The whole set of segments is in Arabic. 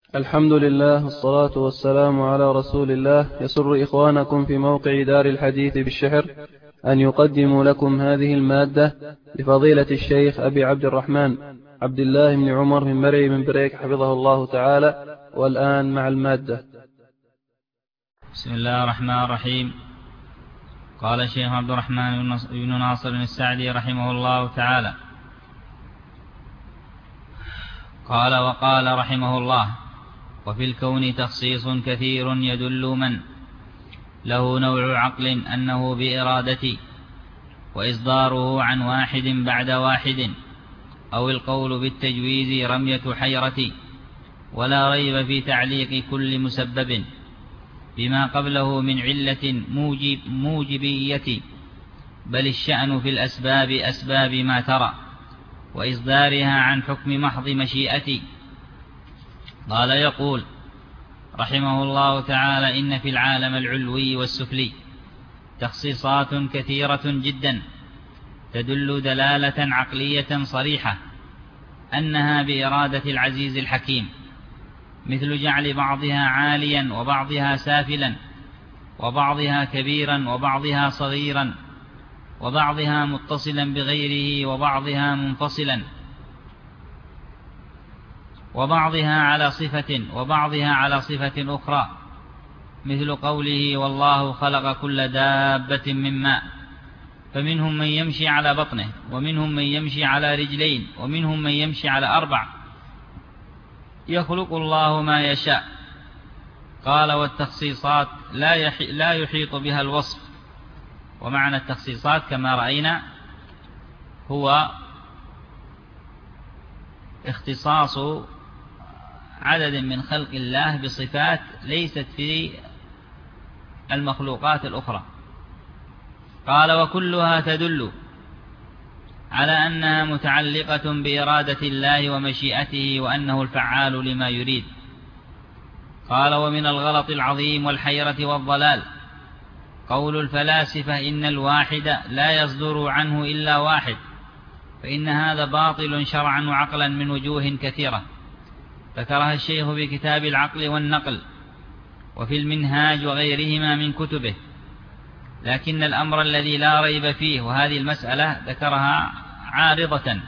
الحمد لله والصلاة والسلام على رسول الله. يسر إخوانكم في موقع دار الحديث بالشحر أن يقدموا لكم هذه المادة لفضيلة الشيخ أبي عبد الرحمن عبد الله بن عمر من مرعي من بريك حفظه الله تعالى. والآن مع المادة. بسم الله الرحمن الرحيم. قال الشيخ عبد الرحمن بن ناصر السعدي رحمه الله تعالى: قال وقال رحمه الله: وفي الكون تخصيص كثير يدل من له نوع عقل أنه بإرادتي، وإصداره عن واحد بعد واحد، أو القول بالتجويز رمية حيرتي، ولا ريب في تعليق كل مسبب بما قبله من علة موجبية، بل الشأن في الأسباب أسباب ما ترى، وإصدارها عن حكم محض مشيئتي. قال يقول رحمه الله تعالى: إن في العالم العلوي والسفلي تخصيصات كثيرة جدا تدل دلالة عقلية صريحة أنها بإرادة العزيز الحكيم، مثل جعل بعضها عاليا وبعضها سافلا، وبعضها كبيرا وبعضها صغيرا، وبعضها متصلا بغيره وبعضها منفصلا، وبعضها على صفة وبعضها على صفة أخرى، مثل قوله: والله خلق كل دابة من ماء، فمنهم من يمشي على بطنه، ومنهم من يمشي على رجلين، ومنهم من يمشي على 4، يخلق الله ما يشاء. قال: والتخصيصات لا يحيط بها الوصف. ومعنى التخصيصات كما رأينا هو اختصاص عدد من خلق الله بصفات ليست في المخلوقات الأخرى. قال: وكلها تدل على أنها متعلقة بإرادة الله ومشيئته، وأنه الفعال لما يريد. قال: ومن الغلط العظيم والحيرة والضلال قول الفلاسفة إن الواحد لا يصدر عنه إلا واحد، فإن هذا باطل شرعا وعقلا من وجوه كثيرة، ذكرها الشيخ بكتاب العقل والنقل وفي المنهاج وغيرهما من كتبه. لكن الأمر الذي لا ريب فيه، وهذه المسألة ذكرها عارضة،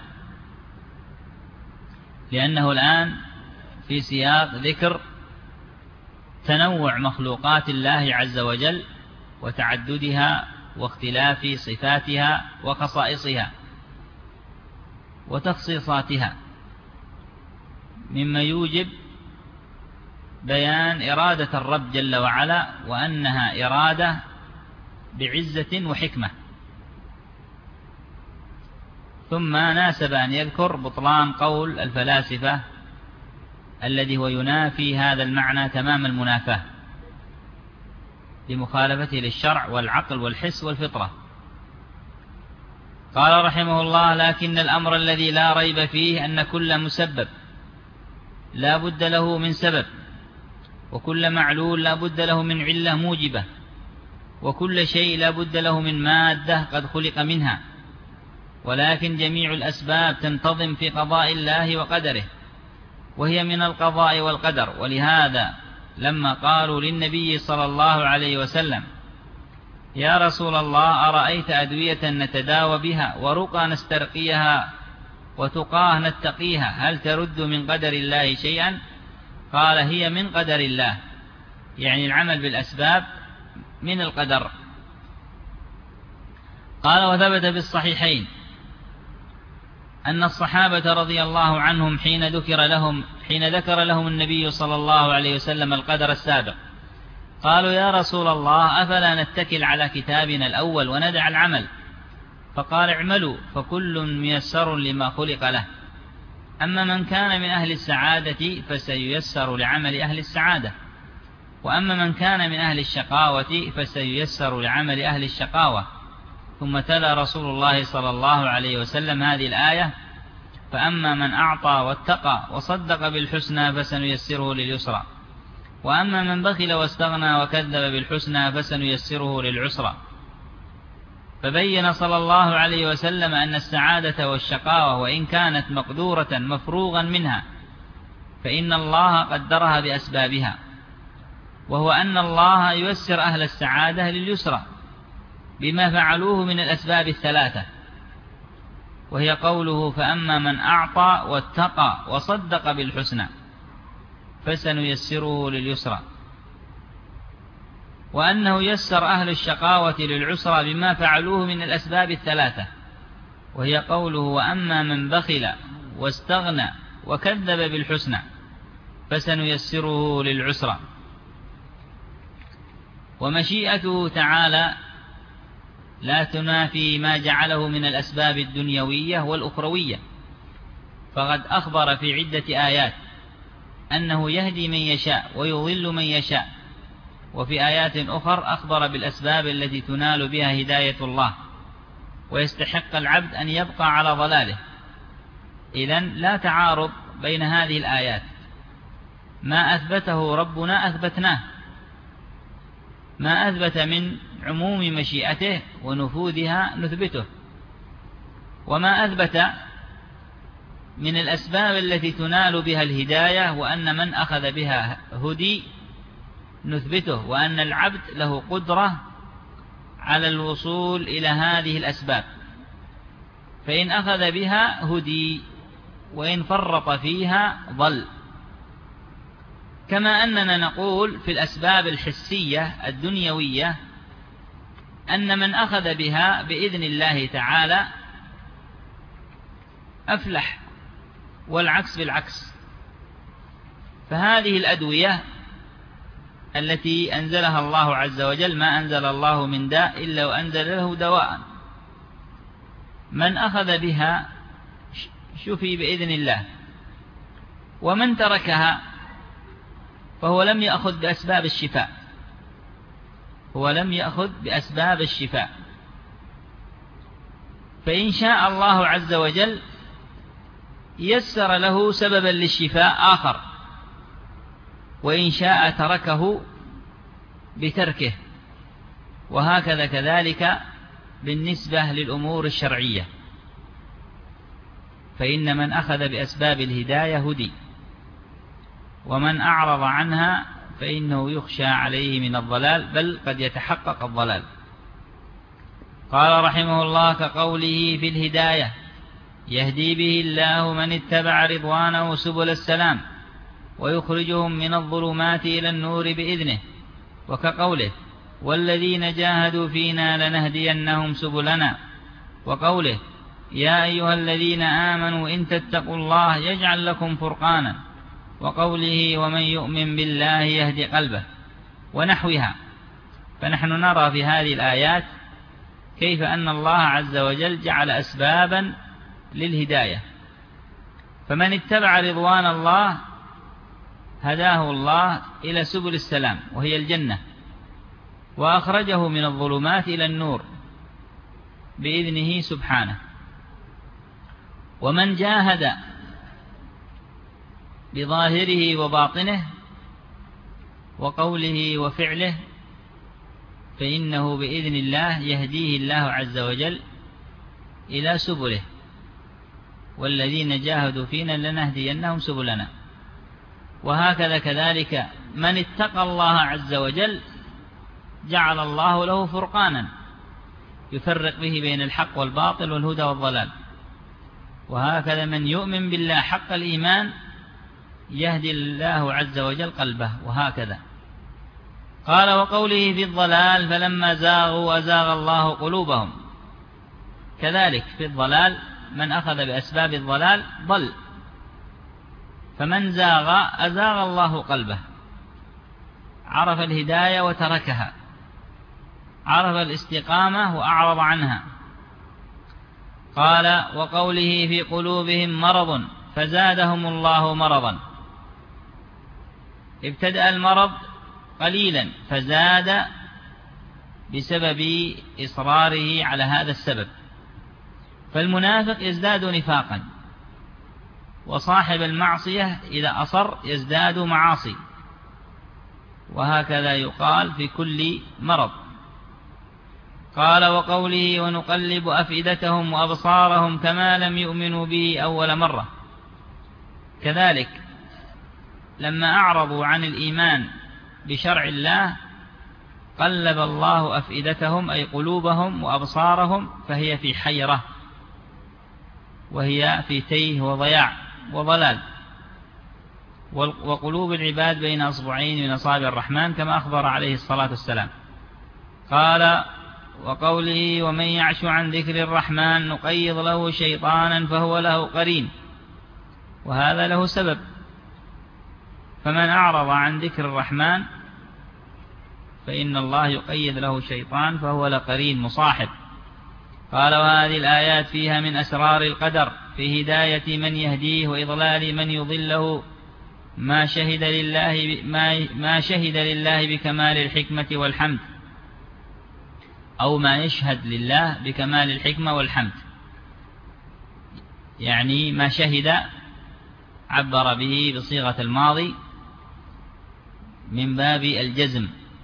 لأنه الآن في سياق ذكر تنوع مخلوقات الله عز وجل وتعددها واختلاف صفاتها وخصائصها وتخصيصاتها، مما يوجب بيان إرادة الرب جل وعلا، وأنها إرادة بعزة وحكمة. ثم ناسب أن يذكر بطلان قول الفلاسفة الذي هو ينافي هذا المعنى تمام المنافاة لمخالفته للشرع والعقل والحس والفطرة. قال رحمه الله: لكن الأمر الذي لا ريب فيه أن كل مسبب لا بد له من سبب، وكل معلول لا بد له من علة موجبة، وكل شيء لا بد له من مادة قد خلق منها، ولكن جميع الأسباب تنتظم في قضاء الله وقدره، وهي من القضاء والقدر. ولهذا لما قالوا للنبي صلى الله عليه وسلم: يا رسول الله، أرأيت أدوية نتداوى بها، ورقى نسترقيها، وتقاه نتقيها، هل ترد من قدر الله شيئا؟ قال: هي من قدر الله، يعني العمل بالأسباب من القدر. قال: وثبت بالصحيحين أن الصحابة رضي الله عنهم حين ذكر لهم النبي صلى الله عليه وسلم القدر السابق، قالوا: يا رسول الله، أفلا نتكل على كتابنا الأول وندع العمل؟ فقال: اعملوا فكل ميسر لما خلق له، أما من كان من أهل السعادة فسييسر لعمل أهل السعادة، وأما من كان من أهل الشقاوة فسييسر لعمل أهل الشقاوة. ثم تلا رسول الله صلى الله عليه وسلم هذه الآية: فأما من أعطى واتقى وصدق بالحسنى فسنيسره لليسرى، وأما من بخل واستغنى وكذب بالحسنى فسنيسره للعسرى. فبين صلى الله عليه وسلم أن السعادة والشقاوة وإن كانت مقدورة مفروغا منها، فإن الله قدرها بأسبابها، وهو أن الله ييسر أهل السعادة لليسرى بما فعلوه من الأسباب الثلاثة، وهي قوله: فأما من أعطى واتقى وصدق بالحسنى فسنيسره لليسرى، وأنه يسر أهل الشقاوة للعسرى بما فعلوه من الأسباب الثلاثة، وهي قوله: وأما من بخل واستغنى وكذب بالحسنى فسنيسره للعسرى. ومشيئته تعالى لا تنافي ما جعله من الأسباب الدنيوية والأخروية، فقد أخبر في عدة آيات أنه يهدي من يشاء ويضل من يشاء، وفي آيات أخر أخبر بالأسباب التي تنال بها هداية الله ويستحق العبد أن يبقى على ضلاله. إذن لا تعارض بين هذه الآيات، ما أثبته ربنا أثبتناه، ما أثبت من عموم مشيئته ونفوذها نثبته، وما أثبت من الأسباب التي تنال بها الهداية وأن من أخذ بها هدي نثبته، وأن العبد له قدرة على الوصول إلى هذه الأسباب، فإن أخذ بها هدي وإن فرط فيها ضل. كما أننا نقول في الأسباب الحسية الدنيوية أن من أخذ بها بإذن الله تعالى أفلح، والعكس بالعكس. فهذه الأدوية التي أنزلها الله عز وجل، ما أنزل الله من داء إلا وأنزل له دواء، من أخذ بها شفي بإذن الله، ومن تركها فهو لم يأخذ بأسباب الشفاء، هو لم يأخذ بأسباب الشفاء. فإن شاء الله عز وجل يسر له سببا للشفاء آخر، وإن شاء تركه بتركه، وهكذا كذلك بالنسبة للأمور الشرعية، فإن من أخذ بأسباب الهداية هدي، ومن أعرض عنها فإنه يخشى عليه من الضلال، بل قد يتحقق الضلال. قال رحمه الله: كقوله في الهداية: يهدي به الله من اتبع رضوانه سبل السلام ويخرجهم من الظلمات إلى النور بإذنه. وكقوله: والذين جاهدوا فينا لنهدينهم سبلنا. وقوله: يا أيها الذين آمنوا إن تتقوا الله يجعل لكم فرقانا. وقوله: ومن يؤمن بالله يهدي قلبه، ونحوها. فنحن نرى في هذه الآيات كيف أن الله عز وجل جعل أسبابا للهداية، فمن اتبع رضوان الله هداه الله إلى سبل السلام وهي الجنة، وأخرجه من الظلمات إلى النور بإذنه سبحانه. ومن جاهد بظاهره وباطنه وقوله وفعله فإنه بإذن الله يهديه الله عز وجل إلى سبله. والذين جاهدوا فينا لنهدينهم سبلنا. وهكذا كذلك من اتقى الله عز وجل جعل الله له فرقانا يفرق به بين الحق والباطل والهدى والضلال. وهكذا من يؤمن بالله حق الإيمان يهدي الله عز وجل قلبه. وهكذا قال: وقوله في الضلال: فلما زاغوا أزاغ الله قلوبهم. كذلك في الضلال من أخذ بأسباب الضلال ضل، فمن زاغ أزاغ الله قلبه، عرف الهداية وتركها، عرف الاستقامة وأعرض عنها. قال: وقوله في قلوبهم مرض فزادهم الله مرضا. ابتدأ المرض قليلا فزاد بسبب إصراره على هذا السبب. فالمنافق يزداد نفاقا، وصاحب المعصية إذا أصر يزداد معاصي، وهكذا يقال في كل مرض. قال: وقوله: ونقلب أفئدتهم وأبصارهم كما لم يؤمنوا به أول مرة. كذلك لما أعرضوا عن الإيمان بشرع الله قلب الله أفئدتهم أي قلوبهم وأبصارهم، فهي في حيرة، وهي في تيه وضياع وضلال. وقلوب العباد بين أصبعين من أصابع الرحمن كما أخبر عليه الصلاة والسلام. قال: وقوله: ومن يعش عن ذكر الرحمن نقيض له شيطانا فهو له قرين. وهذا له سبب، فمن أعرض عن ذكر الرحمن فإن الله يقيد له شيطان فهو لقرين مصاحب. قال: وهذه الآيات فيها من أسرار القدر في هداية من يهديه وإضلال من يضله، ما شهد لله بكمال الحكمة والحمد، أو ما يشهد لله بكمال الحكمة والحمد، يعني ما شهد عبر به بصيغة الماضي من باب الجزم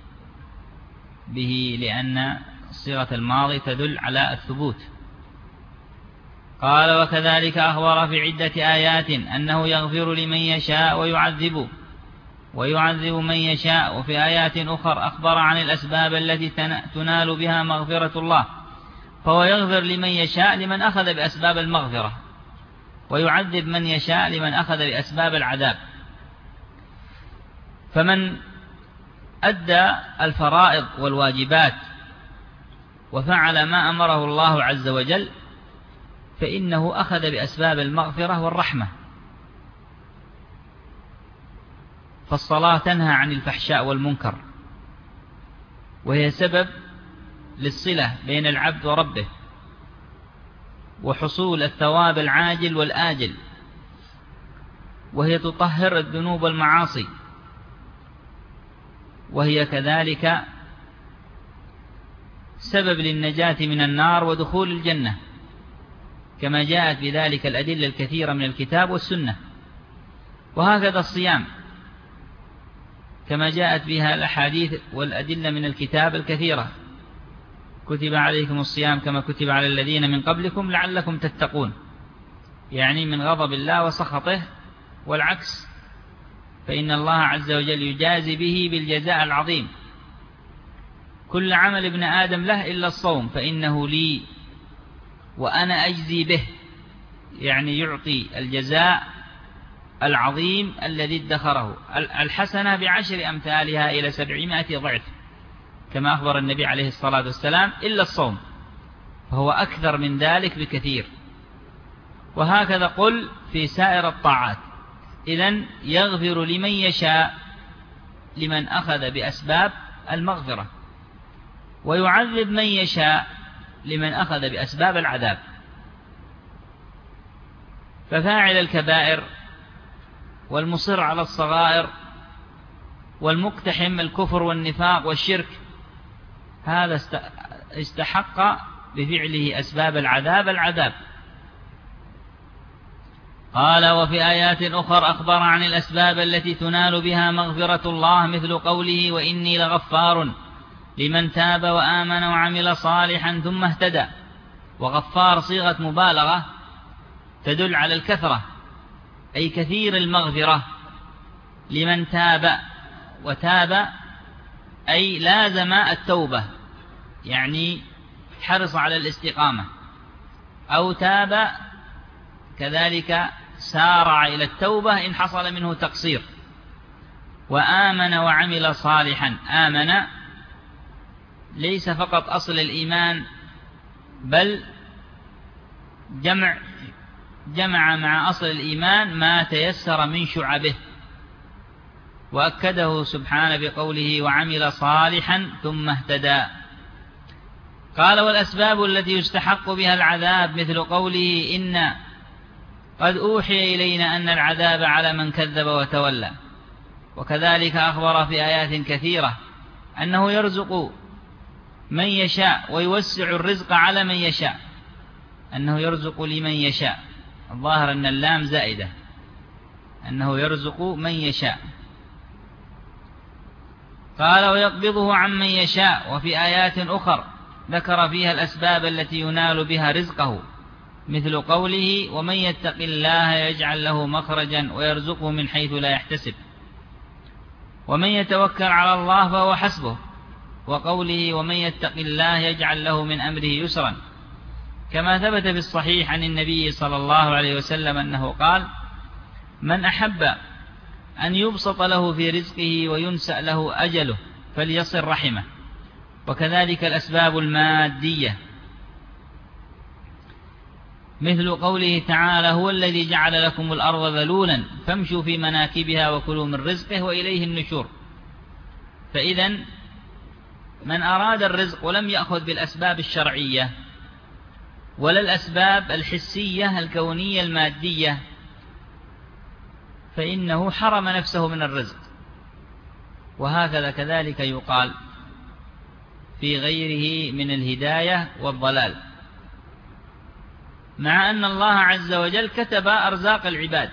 به، لأن صيغة الماضي تدل على الثبوت. قال: وكذلك أخبر في عدة آيات أنه يغفر لمن يشاء ويعذب من يشاء. وفي آيات أخرى أخبر عن الأسباب التي تنال بها مغفرة الله، فهو يغفر لمن يشاء لمن أخذ بأسباب المغفرة، ويعذب من يشاء لمن أخذ بأسباب العذاب. فمن أدى الفرائض والواجبات وفعل ما أمره الله عز وجل فإنه أخذ بأسباب المغفرة والرحمة. فالصلاة تنهى عن الفحشاء والمنكر، وهي سبب للصلة بين العبد وربه، وحصول الثواب العاجل والآجل، وهي تطهر الذنوب والمعاصي، وهي كذلك سبب للنجاة من النار ودخول الجنة، كما جاءت بذلك الأدلة الكثيرة من الكتاب والسنة. وهكذا الصيام كما جاءت بها الأحاديث والأدلة من الكتاب الكثيرة: كتب عليكم الصيام كما كتب على الذين من قبلكم لعلكم تتقون، يعني من غضب الله وسخطه، والعكس، فإن الله عز وجل يجازي به بالجزاء العظيم. كل عمل ابن آدم له إلا الصوم فإنه لي وأنا أجزي به، يعني يعطي الجزاء العظيم الذي ادخره. الحسنة ب10 أمثالها إلى 700 ضعف، كما أخبر النبي عليه الصلاة والسلام، إلا الصوم فهو أكثر من ذلك بكثير. وهكذا قل في سائر الطاعات. إذن يغفر لمن يشاء لمن أخذ بأسباب المغفرة، ويعذب من يشاء لمن أخذ بأسباب العذاب. ففاعل الكبائر والمصر على الصغائر والمقتحم الكفر والنفاق والشرك، هذا استحق بفعله أسباب العذاب. قال: وفي آيات أخرى أخبر عن الأسباب التي تنال بها مغفرة الله، مثل قوله: وإني لغفار لمن تاب وآمن وعمل صالحا ثم اهتدى. وغفار صيغة مبالغة تدل على الكثرة، أي كثير المغفرة لمن تاب. وتاب أي لازم التوبة، يعني حرص على الاستقامة، أو تاب كذلك سارع إلى التوبة إن حصل منه تقصير. وآمن وعمل صالحا، آمن ليس فقط أصل الإيمان، بل جمع مع أصل الإيمان ما تيسر من شعبه، وأكده سبحانه بقوله: وعمل صالحا ثم اهتدى. قال: والأسباب التي يستحق بها العذاب، مثل قوله: إن قد أوحي إلينا أن العذاب على من كذب وتولى. وكذلك أخبر في آيات كثيرة أنه يرزق من يشاء ويوسع الرزق على من يشاء، أنه يرزق لمن يشاء. الظاهر أن اللام زائدة، أنه يرزق من يشاء. قال: ويقبضه عمن يشاء. وفي آيات أخرى ذكر فيها الأسباب التي ينال بها رزقه، مثل قوله: ومن يتق الله يجعل له مخرجا ويرزقه من حيث لا يحتسب. ومن يتوكل على الله فهو حسبه، وقوله ومن يتق الله يجعل له من أمره يسرا، كما ثبت في الصحيح عن النبي صلى الله عليه وسلم أنه قال: من أحب أن يبسط له في رزقه وينسأ له أجله فليصل رحمه. وكذلك الأسباب المادية، مثل قوله تعالى: هو الذي جعل لكم الأرض ذلولا فامشوا في مناكبها وكلوا من رزقه وإليه النشور. فإذا من أراد الرزق ولم يأخذ بالأسباب الشرعية ولا الأسباب الحسية الكونية المادية فإنه حرم نفسه من الرزق. وهكذا كذلك يقال في غيره من الهداية والضلال، مع أن الله عز وجل كتب أرزاق العباد،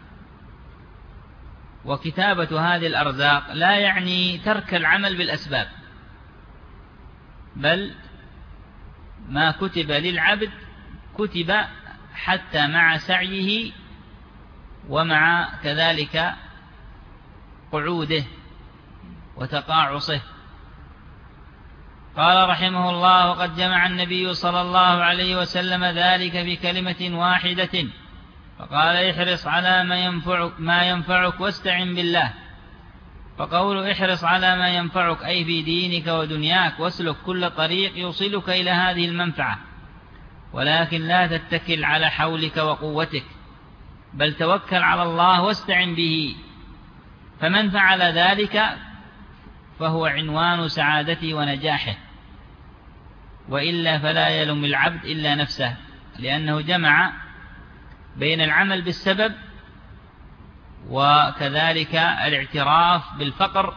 وكتابة هذه الأرزاق لا يعني ترك العمل بالأسباب، بل ما كتب للعبد كتب حتى مع سعيه ومع كذلك قعوده وتقاعصه. قال رحمه الله: وقد جمع النبي صلى الله عليه وسلم ذلك في كلمة واحدة، فقال: احرص على ما ينفعك واستعن بالله. فقول احرص على ما ينفعك أي في دينك ودنياك، واسلك كل طريق يوصلك إلى هذه المنفعة، ولكن لا تتكل على حولك وقوتك، بل توكل على الله واستعن به. فمن فعل ذلك فهو عنوان سعادته ونجاحه، وإلا فلا يلوم العبد إلا نفسه، لأنه جمع بين العمل بالسبب وكذلك الاعتراف بالفقر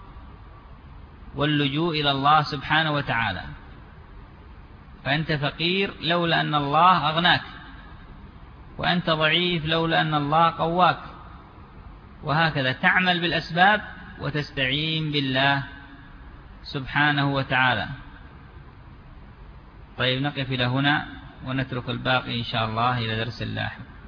واللجوء إلى الله سبحانه وتعالى. فأنت فقير لولا أن الله أغناك، وأنت ضعيف لولا أن الله قواك، وهكذا تعمل بالأسباب وتستعين بالله سبحانه وتعالى. طيب، نقف إلى هنا ونترك الباقي إن شاء الله إلى درس لاحق.